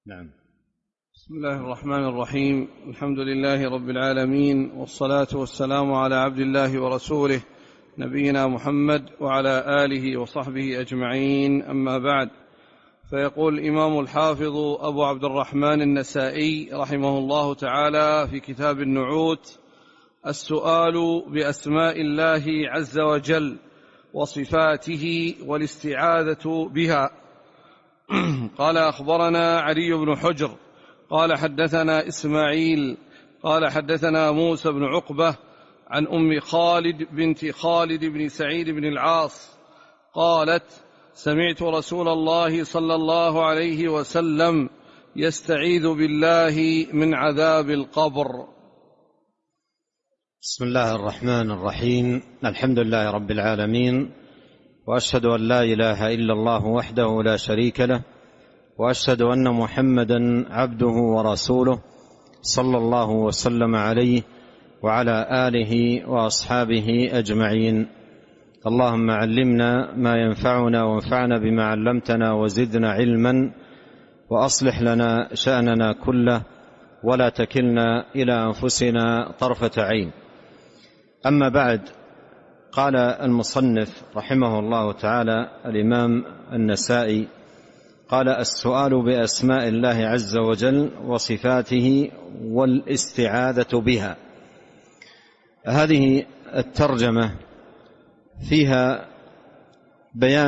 نعم. بسم الله الرحمن الرحيم. الحمد لله رب العالمين، والصلاة والسلام على عبد الله ورسوله نبينا محمد وعلى آله وصحبه أجمعين، أما بعد. فيقول الإمام الحافظ أبو عبد الرحمن النسائي رحمه الله تعالى في كتاب النعوت: السؤال بأسماء الله عز وجل وصفاته والاستعاذة بها. قال: أخبرنا علي بن حجر قال حدثنا إسماعيل قال حدثنا موسى بن عقبة عن أم خالد بنت خالد بن سعيد بن العاص قالت: سمعت رسول الله صلى الله عليه وسلم يستعيذ بالله من عذاب القبر. بسم الله الرحمن الرحيم. الحمد لله رب العالمين، وأشهد أن لا إله إلا الله وحده لا شريك له، وأشهد أن محمدا عبده ورسوله صلى الله وسلم عليه وعلى آله وأصحابه أجمعين. اللهم علمنا ما ينفعنا وانفعنا بما علمتنا وزدنا علما، وأصلح لنا شأننا كله ولا تكلنا إلى أنفسنا طرفة عين. أما بعد، قال المصنف رحمه الله تعالى الإمام النسائي: قال: السؤال بأسماء الله عز وجل وصفاته والاستعاذة بها. هذه الترجمة فيها بيان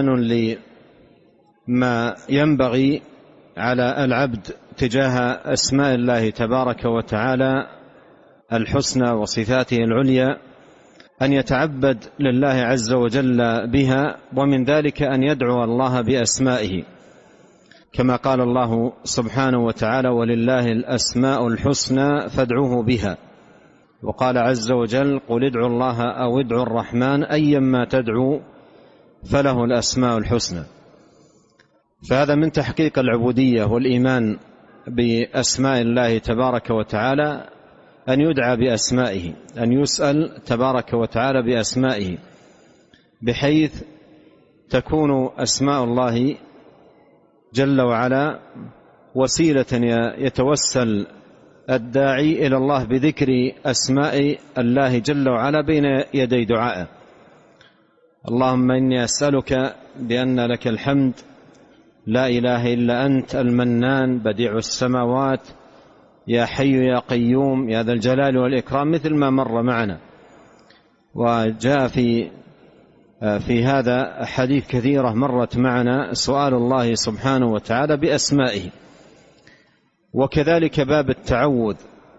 لما ينبغي على العبد تجاه أسماء الله تبارك وتعالى الحسنى وصفاته العليا، أن يتعبد لله عز وجل بها، ومن ذلك أن يدعو الله بأسمائه، كما قال الله سبحانه وتعالى: ولله الأسماء الحسنى فادعوه بها. وقال عز وجل: قل ادعوا الله أو ادعوا الرحمن أيما تدعو فله الأسماء الحسنى. فهذا من تحقيق العبودية والإيمان بأسماء الله تبارك وتعالى، أن يدعى بأسمائه، أن يسأل تبارك وتعالى بأسمائه، بحيث تكون أسماء الله جل وعلا وسيلة يتوسل الداعي إلى الله بذكر أسماء الله جل وعلا بين يدي دعائه. اللهم إني أسألك بأن لك الحمد لا إله إلا أنت المنان بديع السماوات يا حي يا قيوم يا ذا الجلال والإكرام، مثل ما مر معنا. وجاء في هذا أحاديث كثيرة مرت معنا سؤال الله سبحانه وتعالى بأسمائه. وكذلك باب التعوذ،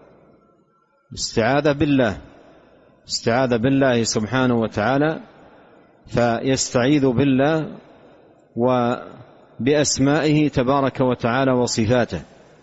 استعاذ بالله سبحانه وتعالى، فيستعيذ بالله وبأسمائه تبارك وتعالى وصفاته.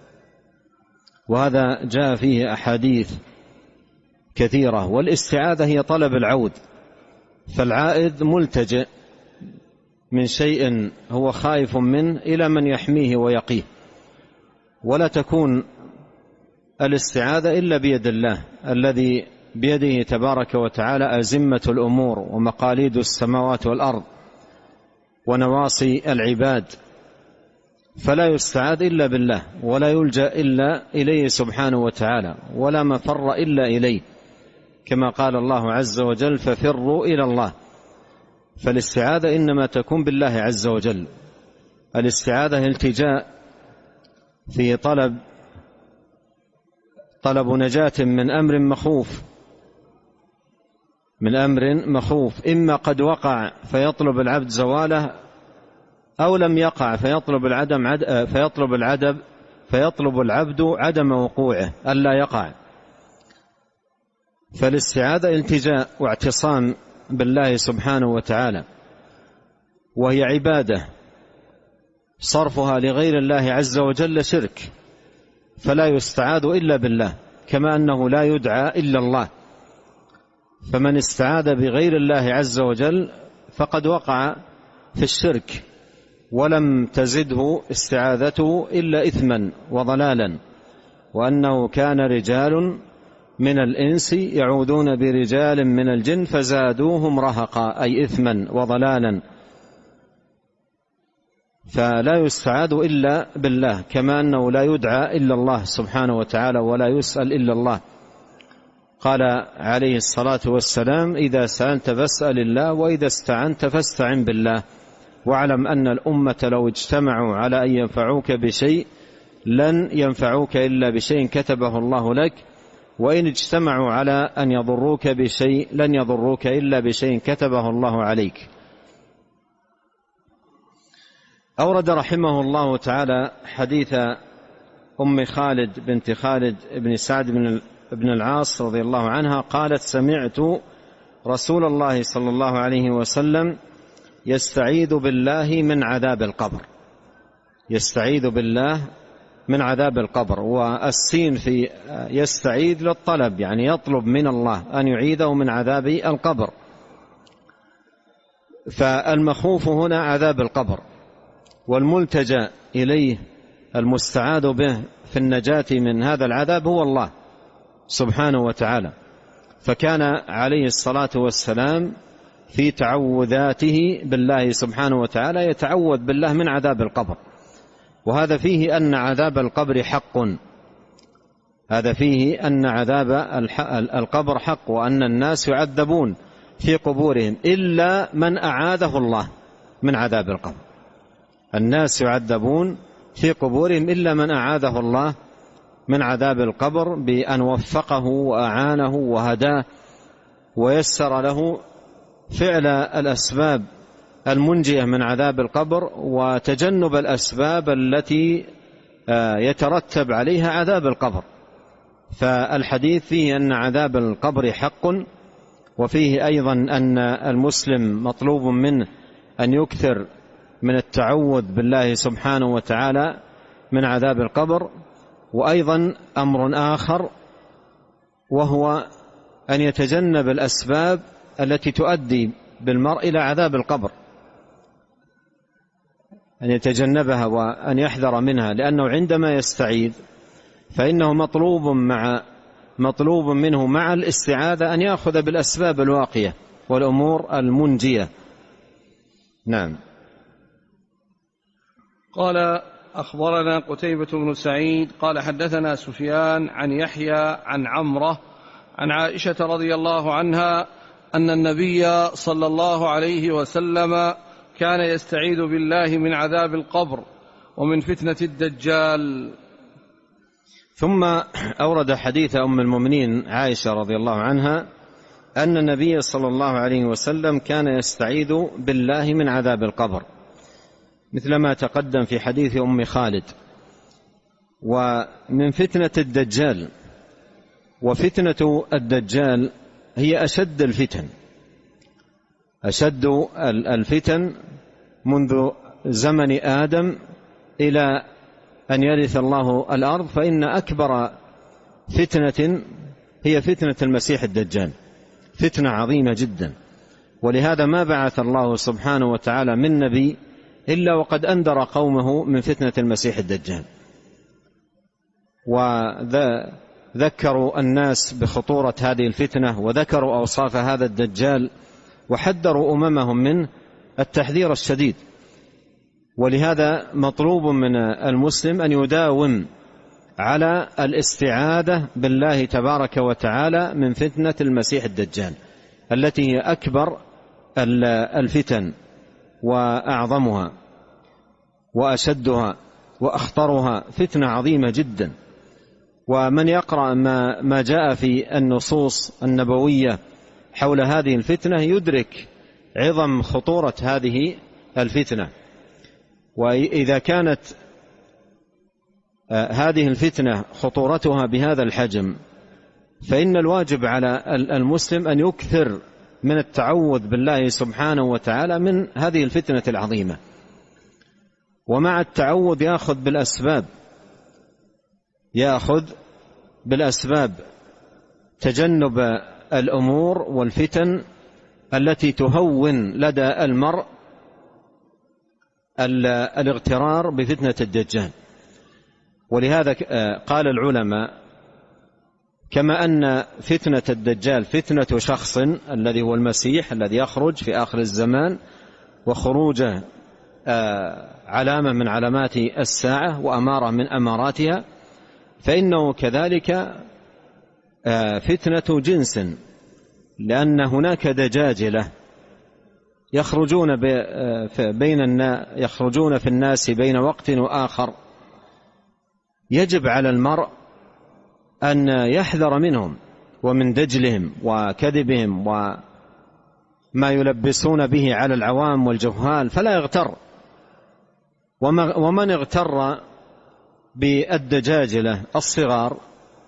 وهذا جاء فيه أحاديث كثيرة. والاستعاذة هي طلب العود، فالعائذ ملتجئ من شيء هو خائف منه إلى من يحميه ويقيه. ولا تكون الاستعاذة إلا بيد الله الذي بيده تبارك وتعالى أزمة الأمور ومقاليد السماوات والأرض ونواصي العباد، فلا يستعاذ إلا بالله، ولا يلجأ إلا إليه سبحانه وتعالى، ولا مفر إلا إليه، كما قال الله عز وجل: ففروا إلى الله. فالاستعاذة إنما تكون بالله عز وجل. الاستعاذة التجاء في طلب نجاة من أمر مخوف، إما قد وقع فيطلب العبد زواله، أو لم يقع فيطلب العبد عدم وقوعه ألا يقع. فالاستعاذة التجاء واعتصام بالله سبحانه وتعالى، وهي عبادة، صرفها لغير الله عز وجل شرك، فلا يستعاذ إلا بالله، كما أنه لا يدعى إلا الله. فمن استعاذ بغير الله عز وجل فقد وقع في الشرك، ولم تزده استعاذته إلا إثما وضلالا. وأنه كان رجال من الإنس يعوذون برجال من الجن فزادوهم رهقا، أي إثما وضلالا. فلا يستعاذ إلا بالله، كما أنه لا يدعى إلا الله سبحانه وتعالى ولا يسأل إلا الله. قال عليه الصلاة والسلام: إذا سألت فاسأل الله، وإذا استعنت فاستعن بالله، واعلم أن الأمة لو اجتمعوا على أن ينفعوك بشيء لن ينفعوك إلا بشيء كتبه الله لك، وإن اجتمعوا على أن يضروك بشيء لن يضروك إلا بشيء كتبه الله عليك. أورد رحمه الله تعالى حديث أم خالد بنت خالد بن سعد بن العاص رضي الله عنها قالت: سمعت رسول الله صلى الله عليه وسلم يستعيذ بالله من عذاب القبر. يستعيذ بالله من عذاب القبر، والسين في يستعيذ للطلب، يعني يطلب من الله أن يعيذه من عذاب القبر. فالمخوف هنا عذاب القبر، والملتجأ إليه المستعاذ به في النجاة من هذا العذاب هو الله سبحانه وتعالى. فكان عليه الصلاة والسلام في تعوذاته بالله سبحانه وتعالى يتعوذ بالله من عذاب القبر، وهذا فيه أن عذاب القبر حق. هذا فيه أن عذاب القبر حق، وأن الناس يعذبون في قبورهم إلا من أعاذه الله من عذاب القبر. الناس يعذبون في قبورهم إلا من أعاذه الله من عذاب القبر بأن وفقه وأعانه وهداه ويسر له فعل الأسباب المنجية من عذاب القبر وتجنب الأسباب التي يترتب عليها عذاب القبر. فالحديث فيه أن عذاب القبر حق، وفيه أيضا أن المسلم مطلوب منه أن يكثر من التعوذ بالله سبحانه وتعالى من عذاب القبر. وأيضا أمر آخر، وهو أن يتجنب الأسباب التي تؤدي بالمرء إلى عذاب القبر، أن يتجنبها وأن يحذر منها، لأنه عندما يستعيذ فإنه مطلوب منه مع الاستعاذة أن يأخذ بالأسباب الواقية والأمور المنجية. نعم. قال: أخبرنا قتيبة بن سعيد قال حدثنا سفيان عن يحيى عن عمرة عن عائشة رضي الله عنها أن النبي صلى الله عليه وسلم كان يستعيذ بالله من عذاب القبر ومن فتنة الدجال. ثم أورد حديث أم المؤمنين عائشة رضي الله عنها أن النبي صلى الله عليه وسلم كان يستعيذ بالله من عذاب القبر، مثل ما تقدم في حديث أم خالد. ومن فتنة الدجال، وفتنة الدجال هي أشد الفتن، أشد الفتن منذ زمن آدم إلى أن يرث الله الأرض، فإن أكبر فتنة هي فتنة المسيح الدجال، فتنة عظيمة جدا. ولهذا ما بعث الله سبحانه وتعالى من نبي إلا وقد أنذر قومه من فتنة المسيح الدجال، وذكروا الناس بخطورة هذه الفتنة، وذكروا أوصاف هذا الدجال، وحذروا أممهم من التحذير الشديد. ولهذا مطلوب من المسلم أن يداوم على الاستعاذة بالله تبارك وتعالى من فتنة المسيح الدجال، التي هي أكبر الفتن وأعظمها وأشدها وأخطرها، فتنة عظيمة جدا. ومن يقرأ ما جاء في النصوص النبوية حول هذه الفتنة يدرك عظم خطورة هذه الفتنة. وإذا كانت هذه الفتنة خطورتها بهذا الحجم، فإن الواجب على المسلم أن يكثر من التعوذ بالله سبحانه وتعالى من هذه الفتنة العظيمة. ومع التعوذ يأخذ بالأسباب تجنب الأمور والفتن التي تهون لدى المرء الاغترار بفتنة الدجال. ولهذا قال العلماء: كما أن فتنة الدجال فتنة شخص الذي هو المسيح الذي يخرج في آخر الزمان، وخروجه علامة من علامات الساعة وأمارة من أماراتها، فإنه كذلك فتنة جنس، لأن هناك دجاجلة يخرجون في الناس بين وقت وآخر، يجب على المرء أن يحذر منهم ومن دجلهم وكذبهم وما يلبسون به على العوام والجهال، فلا يغتر. ومن اغتر بالدجاجلة الصغار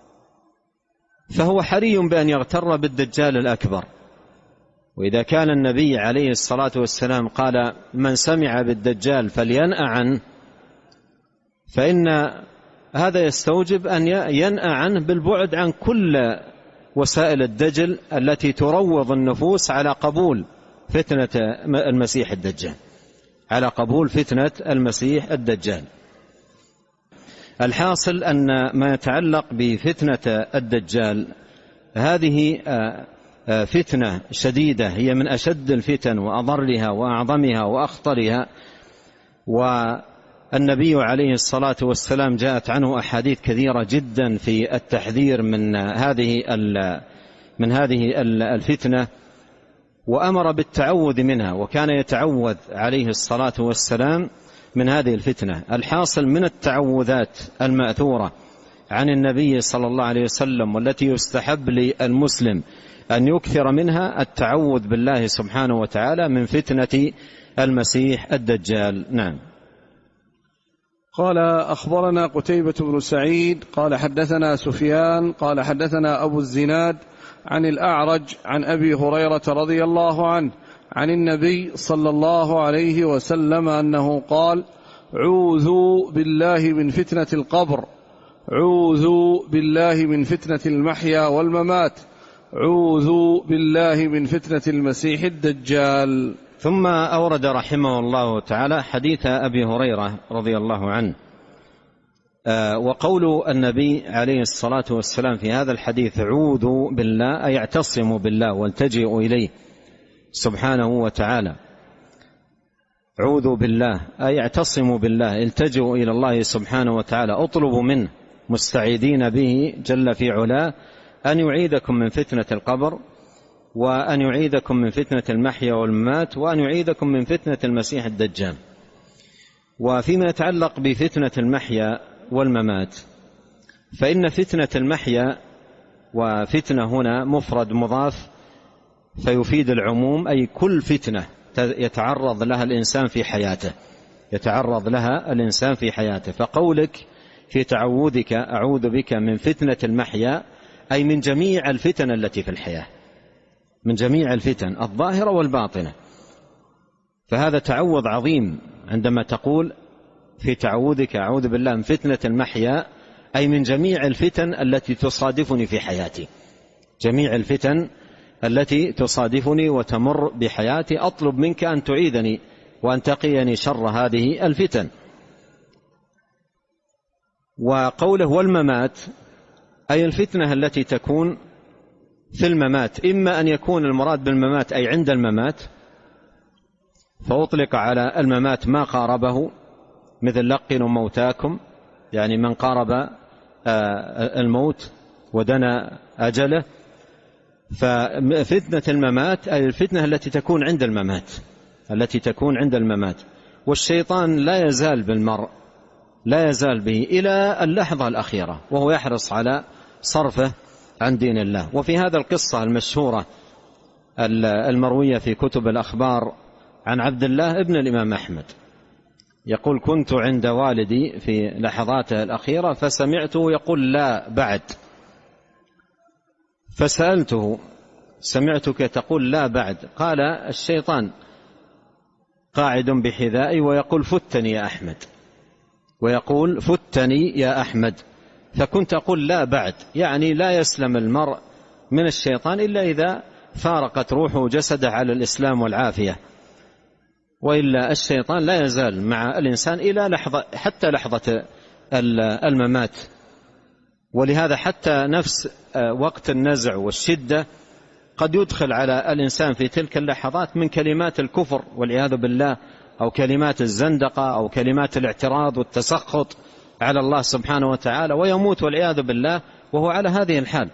فهو حري بأن يغتر بالدجال الأكبر. وإذا كان النبي عليه الصلاة والسلام قال من سمع بالدجال فلينأ عنه، فإن هذا يستوجب أن ينأ عنه بالبعد عن كل وسائل الدجل التي تروض النفوس على قبول فتنة المسيح الدجال، على قبول فتنة المسيح الدجال. الحاصل أن ما يتعلق بفتنة الدجال هذه فتنة شديدة، هي من أشد الفتن وأضرها وأعظمها وأخطرها، والنبي عليه الصلاة والسلام جاءت عنه أحاديث كثيرة جدا في التحذير من هذه الفتنة، وأمر بالتعوذ منها، وكان يتعوذ عليه الصلاة والسلام من هذه الفتنة. الحاصل من التعوذات المأثورة عن النبي صلى الله عليه وسلم والتي يستحب للمسلم أن يكثر منها التعوذ بالله سبحانه وتعالى من فتنة المسيح الدجال. نعم. قال أخبرنا قتيبة بن سعيد قال حدثنا سفيان قال حدثنا أبو الزناد عن الأعرج عن أبي هريرة رضي الله عنه عن النبي صلى الله عليه وسلم أنه قال عوذوا بالله من فتنة القبر، عوذوا بالله من فتنة المحيا والممات، عوذوا بالله من فتنة المسيح الدجال. ثم أورد رحمه الله تعالى حديث أبي هريرة رضي الله عنه، وقول النبي عليه الصلاة والسلام في هذا الحديث عوذوا بالله أي اعتصموا بالله والتجئوا إليه سبحانه وتعالى. عوذوا بالله أي اعتصموا بالله، التجئوا إلى الله سبحانه وتعالى، اطلبوا منه مستعيذين به جل في علاه أن يعيذكم من فتنة القبر، وأن يعيذكم من فتنة المحيا والممات، وأن يعيذكم من فتنة المسيح الدجال. وفيما يتعلق بفتنة المحيا والممات، فإن فتنة المحيا، وفتنة هنا مفرد مضاف فيفيد العموم، أي كل فتنة يتعرض لها الإنسان في حياته، يتعرض لها الإنسان في حياته. فقولك في تعوذك أعوذ بك من فتنة المحيا أي من جميع الفتن التي في الحياة، من جميع الفتن الظاهرة والباطنة. فهذا تعوذ عظيم عندما تقول في تعوذك أعوذ بالله من فتنة المحيا، أي من جميع الفتن التي تصادفني في حياتي، جميع الفتن التي تصادفني وتمر بحياتي، أطلب منك أن تعيذني وأن تقيني شر هذه الفتن. وقوله والممات أي الفتنة التي تكون في الممات، إما أن يكون المراد بالممات أي عند الممات، فأطلق على الممات ما قاربه، مثل لقنوا موتاكم، يعني من قارب الموت ودنا أجله. ففتنة الممات أي الفتنة التي تكون عند الممات، التي تكون عند الممات. والشيطان لا يزال بالمرء، لا يزال به إلى اللحظة الأخيرة وهو يحرص على صرفه عن دين الله. وفي هذا القصة المشهورة المروية في كتب الأخبار عن عبد الله ابن الإمام أحمد، يقول كنت عند والدي في لحظاته الأخيرة فسمعته يقول لا بعد، فسألته سمعتك تقول لا بعد، قال الشيطان قاعد بحذائي ويقول فتني يا أحمد، ويقول فتني يا أحمد. فكنت أقول لا بعد، يعني لا يسلم المرء من الشيطان إلا إذا فارقت روحه جسده على الإسلام والعافية، وإلا الشيطان لا يزال مع الإنسان إلى لحظة، حتى لحظة الممات. ولهذا حتى نفس وقت النزع والشدة قد يدخل على الإنسان في تلك اللحظات من كلمات الكفر والعياذ بالله أو كلمات الزندقة أو كلمات الاعتراض والتسخط على الله سبحانه وتعالى، ويموت والعياذ بالله وهو على هذه الحال،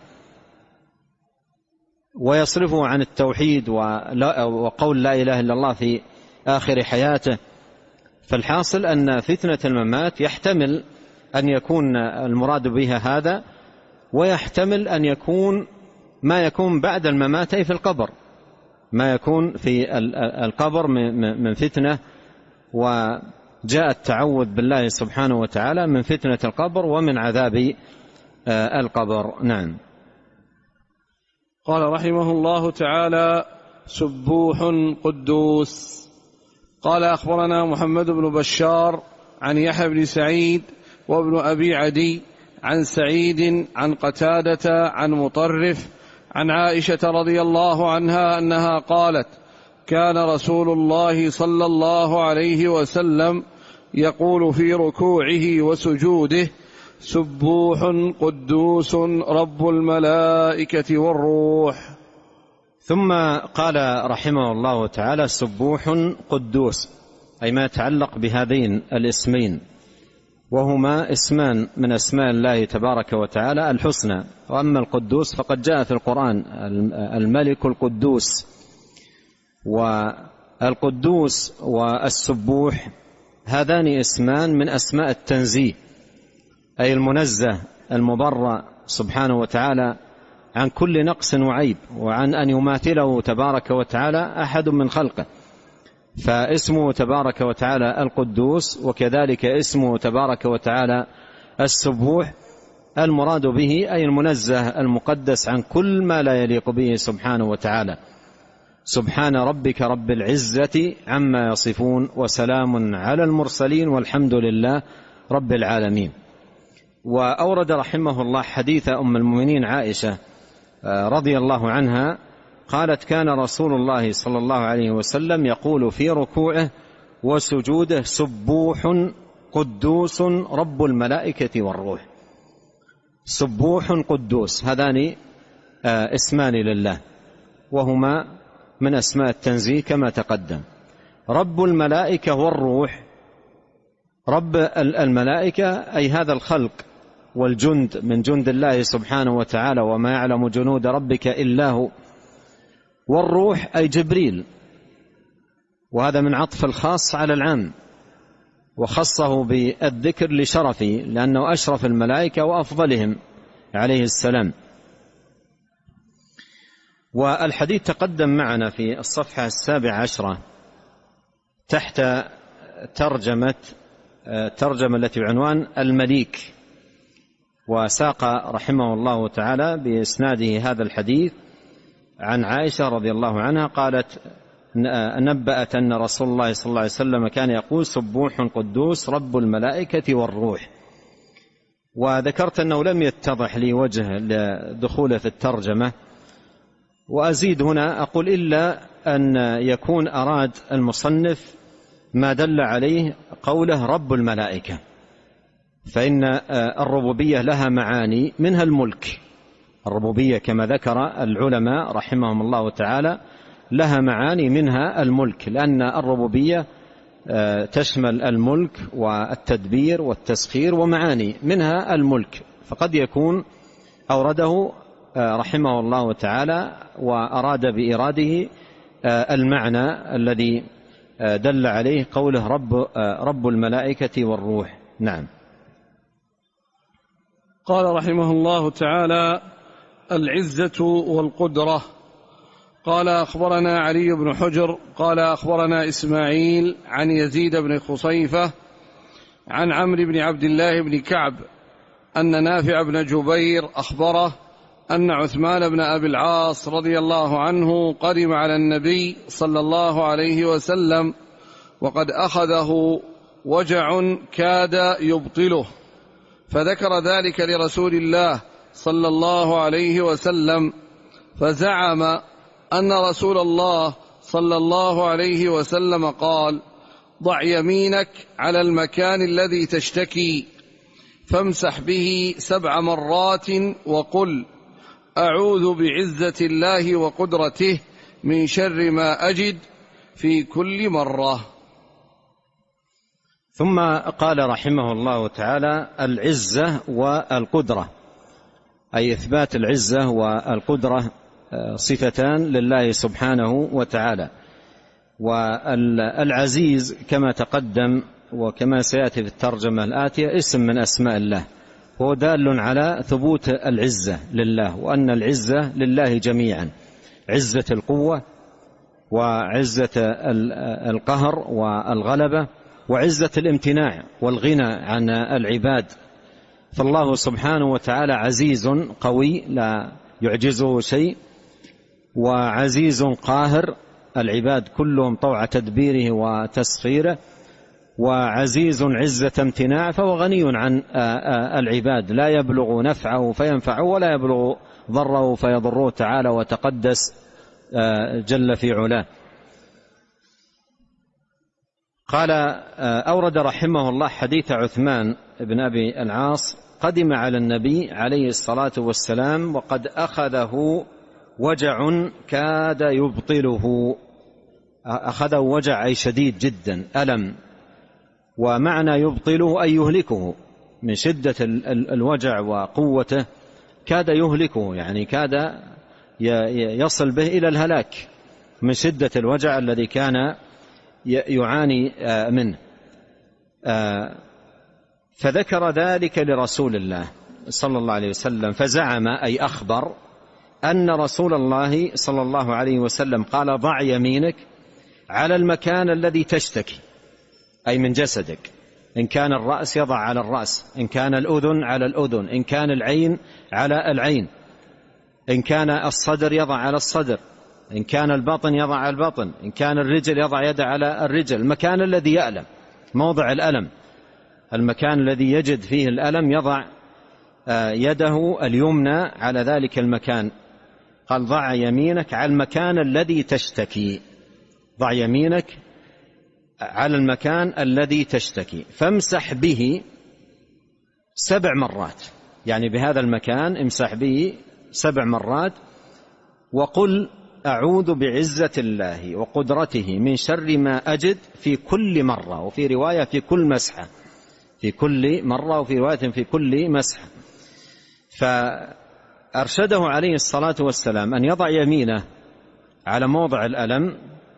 ويصرفه عن التوحيد وقول لا إله إلا الله في آخر حياته. فالحاصل أن فتنة الممات يحتمل أن يكون المراد بها هذا، ويحتمل أن يكون ما يكون بعد الممات أي في القبر، ما يكون في القبر من فتنة، وجاء التعوذ بالله سبحانه وتعالى من فتنة القبر ومن عذاب القبر. نعم. قال رحمه الله تعالى: سبوح قدوس. قال أخبرنا محمد بن بشار عن يحيى بن سعيد وابن أبي عدي عن سعيد عن قتادة عن مطرف عن عائشة رضي الله عنها أنها قالت: كان رسول الله صلى الله عليه وسلم يقول في ركوعه وسجوده: سبوح قدوس رب الملائكة والروح. ثم قال رحمه الله تعالى: سبوح قدوس، أي ما يتعلق بهذين الاسمين، وهما اسمان من أسماء الله تبارك وتعالى الحسنى. وأما القدوس فقد جاء في القرآن الملك القدوس، والقدوس والسبوح هذان اسمان من أسماء التنزيه، أي المنزه المبرأ سبحانه وتعالى عن كل نقص وعيب، وعن أن يماثله تبارك وتعالى أحد من خلقه. فاسمه تبارك وتعالى القدوس، وكذلك اسمه تبارك وتعالى السبوح، المراد به أي المنزه المقدس عن كل ما لا يليق به سبحانه وتعالى. سبحان ربك رب العزة عما يصفون، وسلام على المرسلين، والحمد لله رب العالمين. وأورد رحمه الله حديث أم المؤمنين عائشة رضي الله عنها قالت: كان رسول الله صلى الله عليه وسلم يقول في ركوعه وسجوده: سبوح قدوس رب الملائكة والروح. سبوح قدوس، هذان اسمان لله، وهما من أسماء التنزيه كما تقدم. رب الملائكة والروح، رب الملائكة أي هذا الخلق والجند من جند الله سبحانه وتعالى، وما يعلم جنود ربك إلا هو. والروح أي جبريل، وهذا من عطف الخاص على العام، وخصه بالذكر لشرفه لأنه أشرف الملائكة وأفضلهم عليه السلام. والحديث تقدم معنا في الصفحة 17 تحت ترجمة التي بعنوان المليك، وساق رحمه الله تعالى بإسناده هذا الحديث عن عائشة رضي الله عنها قالت: نبأت أن رسول الله صلى الله عليه وسلم كان يقول: سبوح قدوس رب الملائكة والروح. وذكرت أنه لم يتضح لي وجه لدخوله في الترجمة، وأزيد هنا أقول: إلا أن يكون أراد المصنف ما دل عليه قوله رب الملائكة، فإن الربوبية لها معاني منها الملك. الربوبية كما ذكر العلماء رحمهم الله تعالى لها معاني منها الملك، لأن الربوبية تشمل الملك والتدبير والتسخير ومعاني منها الملك، فقد يكون أورده رحمه الله تعالى وأراد بإراده المعنى الذي دل عليه قوله رب الملائكة والروح. نعم. قال رحمه الله تعالى: العزة والقدرة. قال أخبرنا علي بن حجر قال أخبرنا إسماعيل عن يزيد بن خصيفة عن عمرو بن عبد الله بن كعب أن نافع بن جبير أخبره أن عثمان بن أبي العاص رضي الله عنه قدم على النبي صلى الله عليه وسلم وقد أخذه وجع كاد يبطله، فذكر ذلك لرسول الله صلى الله عليه وسلم، فزعم أن رسول الله صلى الله عليه وسلم قال: ضع يمينك على المكان الذي تشتكي فامسح به 7 مرات وقل: أعوذ بعزة الله وقدرته من شر ما أجد في كل مرة. ثم قال رحمه الله تعالى: العزة والقدرة، أي إثبات العزة والقدرة صفتان لله سبحانه وتعالى. والعزيز كما تقدم وكما سيأتي في الترجمة الآتية اسم من أسماء الله، هو دال على ثبوت العزة لله، وأن العزة لله جميعا: عزة القوة، وعزة القهر والغلبة، وعزة الامتناع والغنى عن العباد. فالله سبحانه وتعالى عزيز قوي لا يعجزه شيء، وعزيز قاهر العباد كلهم طوع تدبيره وتسخيره، وعزيز عزة امتناع فهو غني عن العباد، لا يبلغ نفعه فينفعه ولا يبلغ ضره فيضره تعالى وتقدس جل في علاه. قال: أورد رحمه الله حديث عثمان بن أبي العاص: قدم على النبي عليه الصلاة والسلام وقد أخذه وجع كاد يبطله. أخذه وجع أي شديد جدا، ألم، ومعنى يبطله أي يهلكه، من شدة الوجع وقوته كاد يهلكه، يعني كاد يصل به إلى الهلاك من شدة الوجع الذي كان يعاني منه. فذكر ذلك لرسول الله صلى الله عليه وسلم، فزعم أي أخبر أن رسول الله صلى الله عليه وسلم قال: ضع يمينك على المكان الذي تشتكي، أي من جسدك، إن كان الرأس يضع على الرأس، إن كان الأذن على الأذن، إن كان العين على العين، إن كان الصدر يضع على الصدر، إن كان البطن يضع على البطن، إن كان الرجل يضع يده على الرجل، المكان الذي يألم، موضع الألم، المكان الذي يجد فيه الألم يضع يده اليمنى على ذلك المكان. قال: ضع يمينك على المكان الذي تشتكي، ضع يمينك على المكان الذي تشتكي، فامسح به 7 مرات، يعني بهذا المكان امسح به 7 مرات، وقل: أعوذ بعزة الله وقدرته من شر ما أجد، في كل مرة، وفي رواية في كل مسحة، في كل مرة، وفي رواية في كل مسحة. فأرشده عليه الصلاة والسلام أن يضع يمينه على موضع الألم،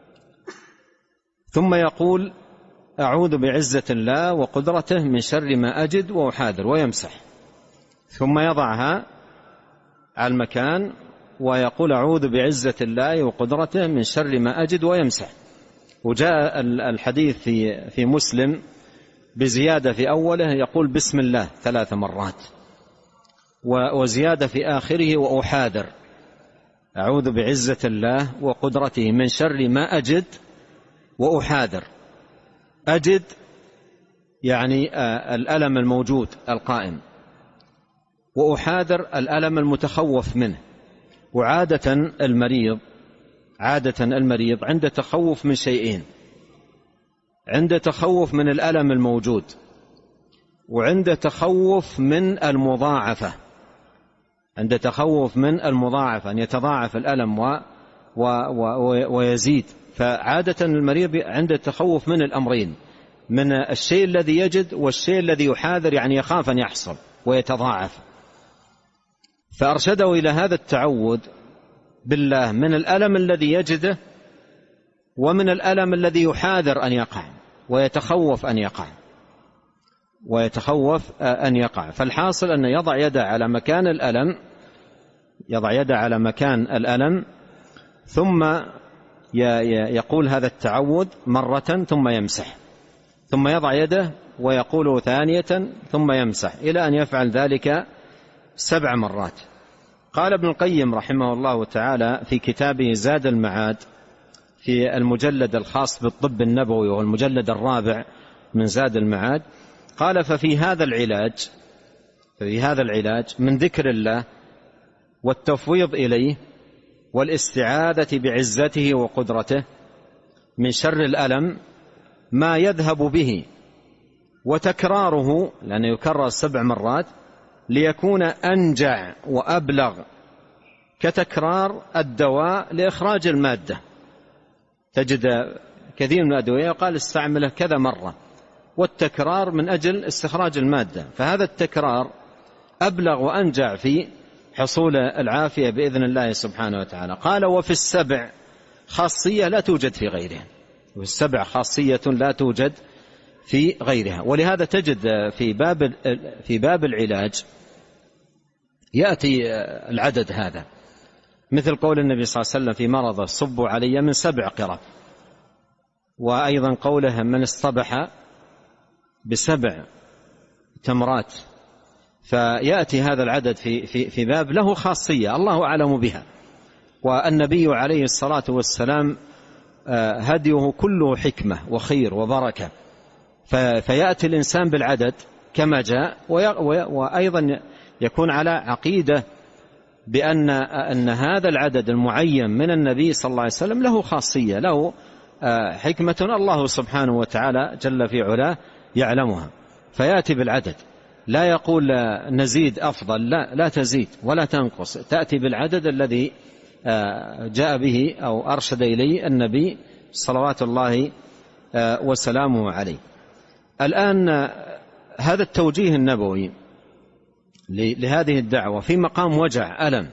ثم يقول: أعوذ بعزة الله وقدرته من شر ما أجد وأحاذر، ويمسح، ثم يضعها على المكان ويقول: أعوذ بعزة الله وقدرته من شر ما أجد، ويمسح. وجاء الحديث في مسلم بزيادة في أوله يقول: بسم الله 3 مرات، وزيادة في آخره: وأحاذر، أعوذ بعزة الله وقدرته من شر ما أجد وأحاذر. أجد يعني الألم الموجود القائم، وأحاذر الألم المتخوف منه. وعادة المريض عند تخوف من شيئين: عند تخوف من الألم الموجود، وعند تخوف من المضاعفة، عند تخوف من المضاعفة أن يتضاعف الألم ويزيد. فعادة المريض عند تخوف من الأمرين: من الشيء الذي يجد والشيء الذي يحاذر، يعني يخاف أن يحصل ويتضاعف. فأرشده إلى هذا التعوذ بالله من الألم الذي يجده، ومن الألم الذي يحاذر أن يقع ويتخوف أن يقع. فالحاصل أن يضع يده على مكان الألم، ثم يقول هذا التعوذ مرة، ثم يمسح، ثم يضع يده ويقول ثانية، ثم يمسح، إلى أن يفعل ذلك 7 مرات. قال ابن القيم رحمه الله تعالى في كتابه زاد المعاد في المجلد الخاص بالطب النبوي، والمجلد 4 من زاد المعاد، قال: ففي هذا العلاج من ذكر الله والتفويض إليه والاستعاذة بعزته وقدرته من شر الألم ما يذهب به، وتكراره، لأنه يكرر 7 مرات، ليكون أنجع وأبلغ كتكرار الدواء لإخراج المادة. تجد كثير من الأدوية قال استعمله كذا مرة والتكرار من أجل استخراج المادة، فهذا التكرار أبلغ وأنجع في حصول العافية بإذن الله سبحانه وتعالى. قال وفي السبع خاصية لا توجد في غيرها، وفي السبع خاصية لا توجد في غيرها. ولهذا تجد في باب العلاج يأتي العدد هذا، مثل قول النبي صلى الله عليه وسلم في مرضه صبوا علي من 7 قرب، وأيضا قوله من اصطبح ب7 تمرات. فيأتي هذا العدد في باب له خاصية الله أعلم بها، والنبي عليه الصلاة والسلام هديه كله حكمة وخير وبركة، فيأتي الإنسان بالعدد كما جاء، وأيضا يكون على عقيدة بأن هذا العدد المعين من النبي صلى الله عليه وسلم له خاصية، له حكمة الله سبحانه وتعالى جل في علاه يعلمها، فيأتي بالعدد، لا يقول نزيد أفضل، لا تزيد ولا تنقص، تأتي بالعدد الذي جاء به أو أرشد إليه النبي صلوات الله وسلامه عليه. الآن هذا التوجيه النبوي لهذه الدعوة في مقام وجع ألم،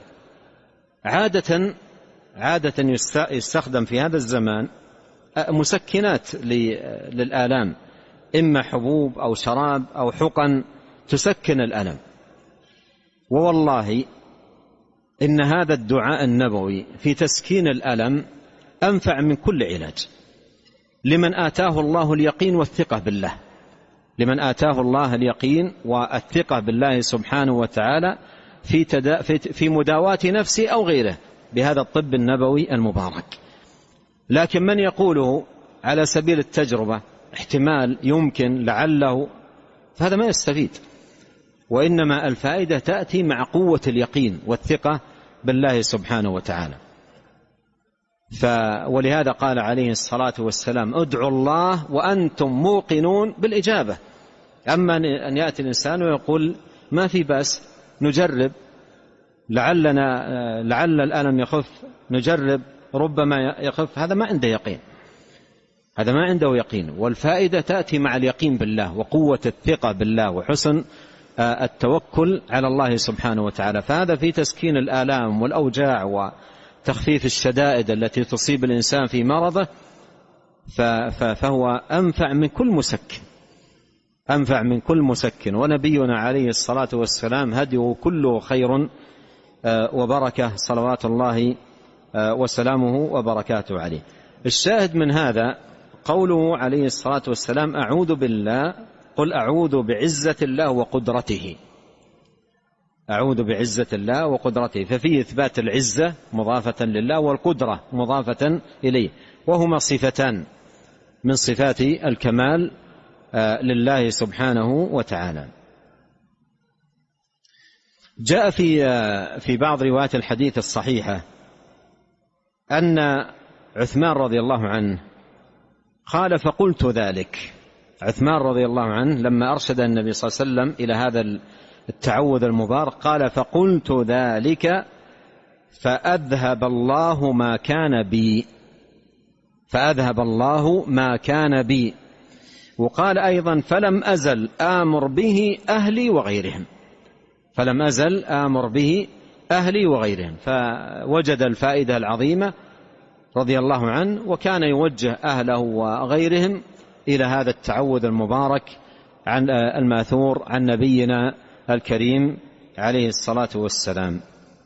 عادة يستخدم في هذا الزمان مسكنات للآلام، إما حبوب أو شراب أو حقن تسكن الألم. ووالله إن هذا الدعاء النبوي في تسكين الألم أنفع من كل علاج لمن آتاه الله اليقين والثقة بالله، لمن آتاه الله اليقين والثقة بالله سبحانه وتعالى في مداواة نفسه أو غيره بهذا الطب النبوي المبارك. لكن من يقوله على سبيل التجربة، احتمال، يمكن، لعله، فهذا ما يستفيد، وإنما الفائدة تأتي مع قوة اليقين والثقة بالله سبحانه وتعالى. ولهذا قال عليه الصلاة والسلام ادعوا الله وأنتم موقنون بالإجابة. أما أن يأتي الإنسان ويقول ما في بأس نجرب، لعل الألم يخف، نجرب ربما يخف، هذا ما عنده يقين، هذا ما عنده يقين. والفائدة تأتي مع اليقين بالله وقوة الثقة بالله وحسن التوكل على الله سبحانه وتعالى. فهذا في تسكين الآلام والأوجاع وتخفيف الشدائد التي تصيب الإنسان في مرضه، فهو أنفع من كل مسكن، أنفع من كل مسكن. ونبينا عليه الصلاة والسلام هديه كله خير وبركة صلوات الله وسلامه وبركاته عليه. الشاهد من هذا قوله عليه الصلاة والسلام أعوذ بالله، قل أعوذ بعزة الله وقدرته، أعوذ بعزة الله وقدرته، ففيه إثبات العزة مضافة لله والقدرة مضافة إليه، وهما صفتان من صفات الكمال لله سبحانه وتعالى. جاء في بعض روايات الحديث الصحيحة أن عثمان رضي الله عنه قال فقلت ذلك. عثمان رضي الله عنه لما أرشد النبي صلى الله عليه وسلم إلى هذا التعوذ المبارك قال فقلت ذلك فأذهب الله ما كان بي، فأذهب الله ما كان بي. وقال أيضا فلم أزل آمر به أهلي وغيرهم، فلم أزل آمر به أهلي وغيرهم. فوجد الفائدة العظيمة رضي الله عنه، وكان يوجه أهله وغيرهم إلى هذا التعوذ المبارك عن الماثور عن نبينا الكريم عليه الصلاة والسلام.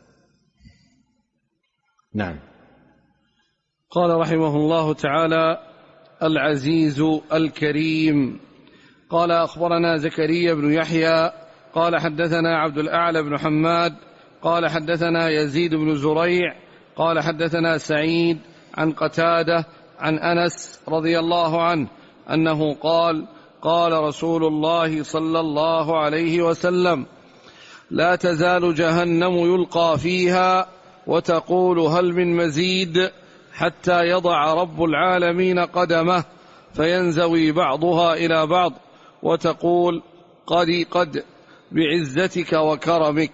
نعم. قال رحمه الله تعالى العزيز الكريم. قال أخبرنا زكريا بن يحيى قال حدثنا عبد الأعلى بن حماد قال حدثنا يزيد بن زريع قال حدثنا سعيد عن قتادة عن أنس رضي الله عنه أنه قال قال رسول الله صلى الله عليه وسلم لا تزال جهنم يلقى فيها وتقول هل من مزيد حتى يضع رب العالمين قدمه فينزوي بعضها إلى بعض وتقول قد بعزتك وكرمك.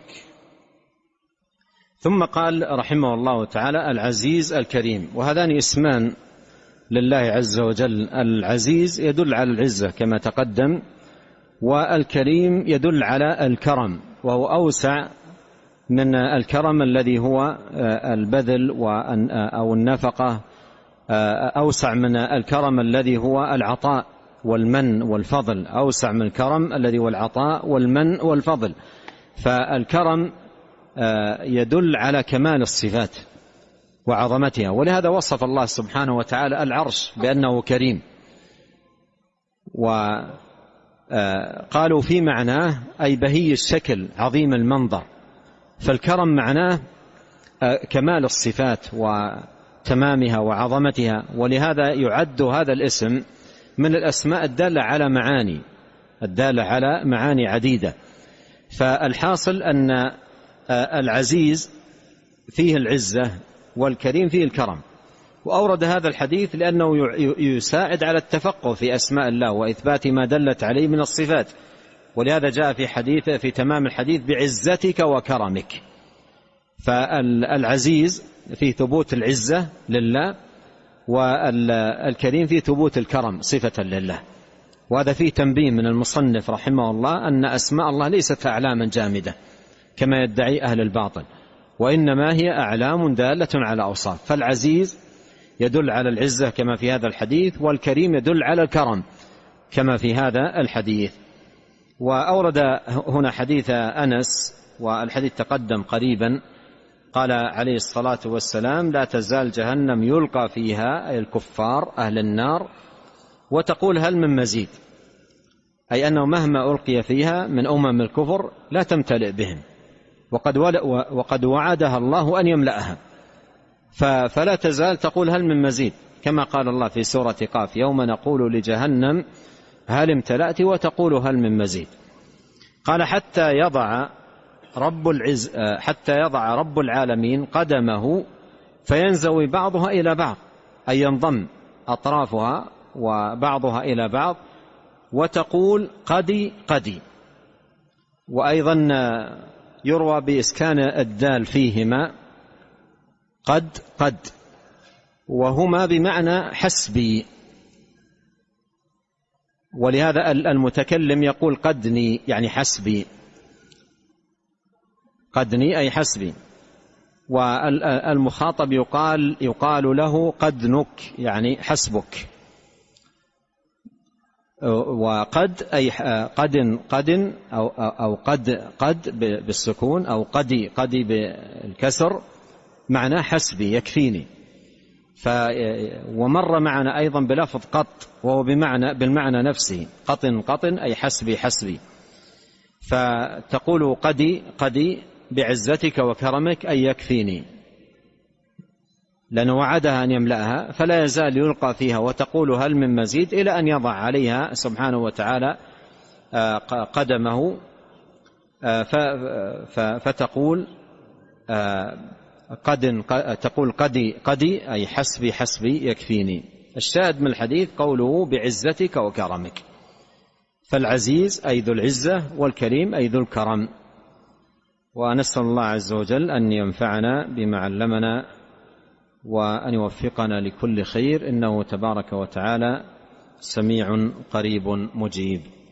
ثم قال رحمه الله تعالى العزيز الكريم، وهذان اسمان لله عز وجل. العزيز يدل على العزة كما تقدم، والكريم يدل على الكرم، وهو أوسع من الكرم الذي هو البذل أو النفقة، أوسع من الكرم الذي هو العطاء والمن والفضل، أوسع من الكرم الذي هو العطاء والمن والفضل. فالكرم يدل على كمال الصفات وعظمتها، ولهذا وصف الله سبحانه وتعالى العرش بأنه كريم، وقالوا في معناه أي بهي الشكل عظيم المنظر. فالكرم معناه كمال الصفات وتمامها وعظمتها، ولهذا يعد هذا الاسم من الأسماء الدالة على معاني عديدة. فالحاصل أن العزيز فيه العزة والكريم فيه الكرم. وأورد هذا الحديث لأنه يساعد على التفقه في أسماء الله وإثبات ما دلت عليه من الصفات، ولهذا جاء في تمام الحديث بعزتك وكرمك. فالعزيز في ثبوت العزة لله، والكريم في ثبوت الكرم صفة لله. وهذا فيه تنبيه من المصنف رحمه الله أن أسماء الله ليست أعلاما جامدة كما يدعي أهل الباطل، وإنما هي أعلام دالة على أوصاف. فالعزيز يدل على العزة كما في هذا الحديث، والكريم يدل على الكرم كما في هذا الحديث. وأورد هنا حديث أنس، والحديث تقدم قريبا، قال عليه الصلاة والسلام: لا تزال جهنم يلقى فيها الكفار أهل النار وتقول هل من مزيد، أي أنه مهما ألقي فيها من الكفر لا تمتلئ بهم، وقد وعدها الله أن يملأها، فلا تزال تقول هل من مزيد، كما قال الله في سورة قاف: يوم نقول لجهنم هل امتلأت وتقول هل من مزيد. قال حتى يضع رب العالمين قدمه فينزوي بعضها إلى بعض، أي ينضم أطرافها وبعضها إلى بعض، وتقول قدي قدي. وأيضا يروى بإسكان الدال فيهما قد، وهما بمعنى حسبي، ولهذا المتكلم يقول قدني يعني حسبي، قدني أي حسبي. والمخاطب يقال له قدنك يعني حسبك. وقد أي قد أو قد بالسكون، أو قدي بالكسر، معناه حسبي يكفيني. ومر معنا أيضا بلفظ قط، وهو بالمعنى نفسه، قطن أي حسبي. فتقول قدي بعزتك وكرمك أي يكفيني، لأن وعدها أن يملأها، فلا يزال يلقى فيها وتقول هل من مزيد، إلى أن يضع عليها سبحانه وتعالى قدمه، فتقول تقول قدي أي حسبي يكفيني. الشاهد من الحديث قوله بعزتك وكرمك، فالعزيز أي ذو العزة، والكريم أي ذو الكرم. ونسأل الله عز وجل أن ينفعنا بما علمنا وأن يوفقنا لكل خير، إنه تبارك وتعالى سميع قريب مجيب.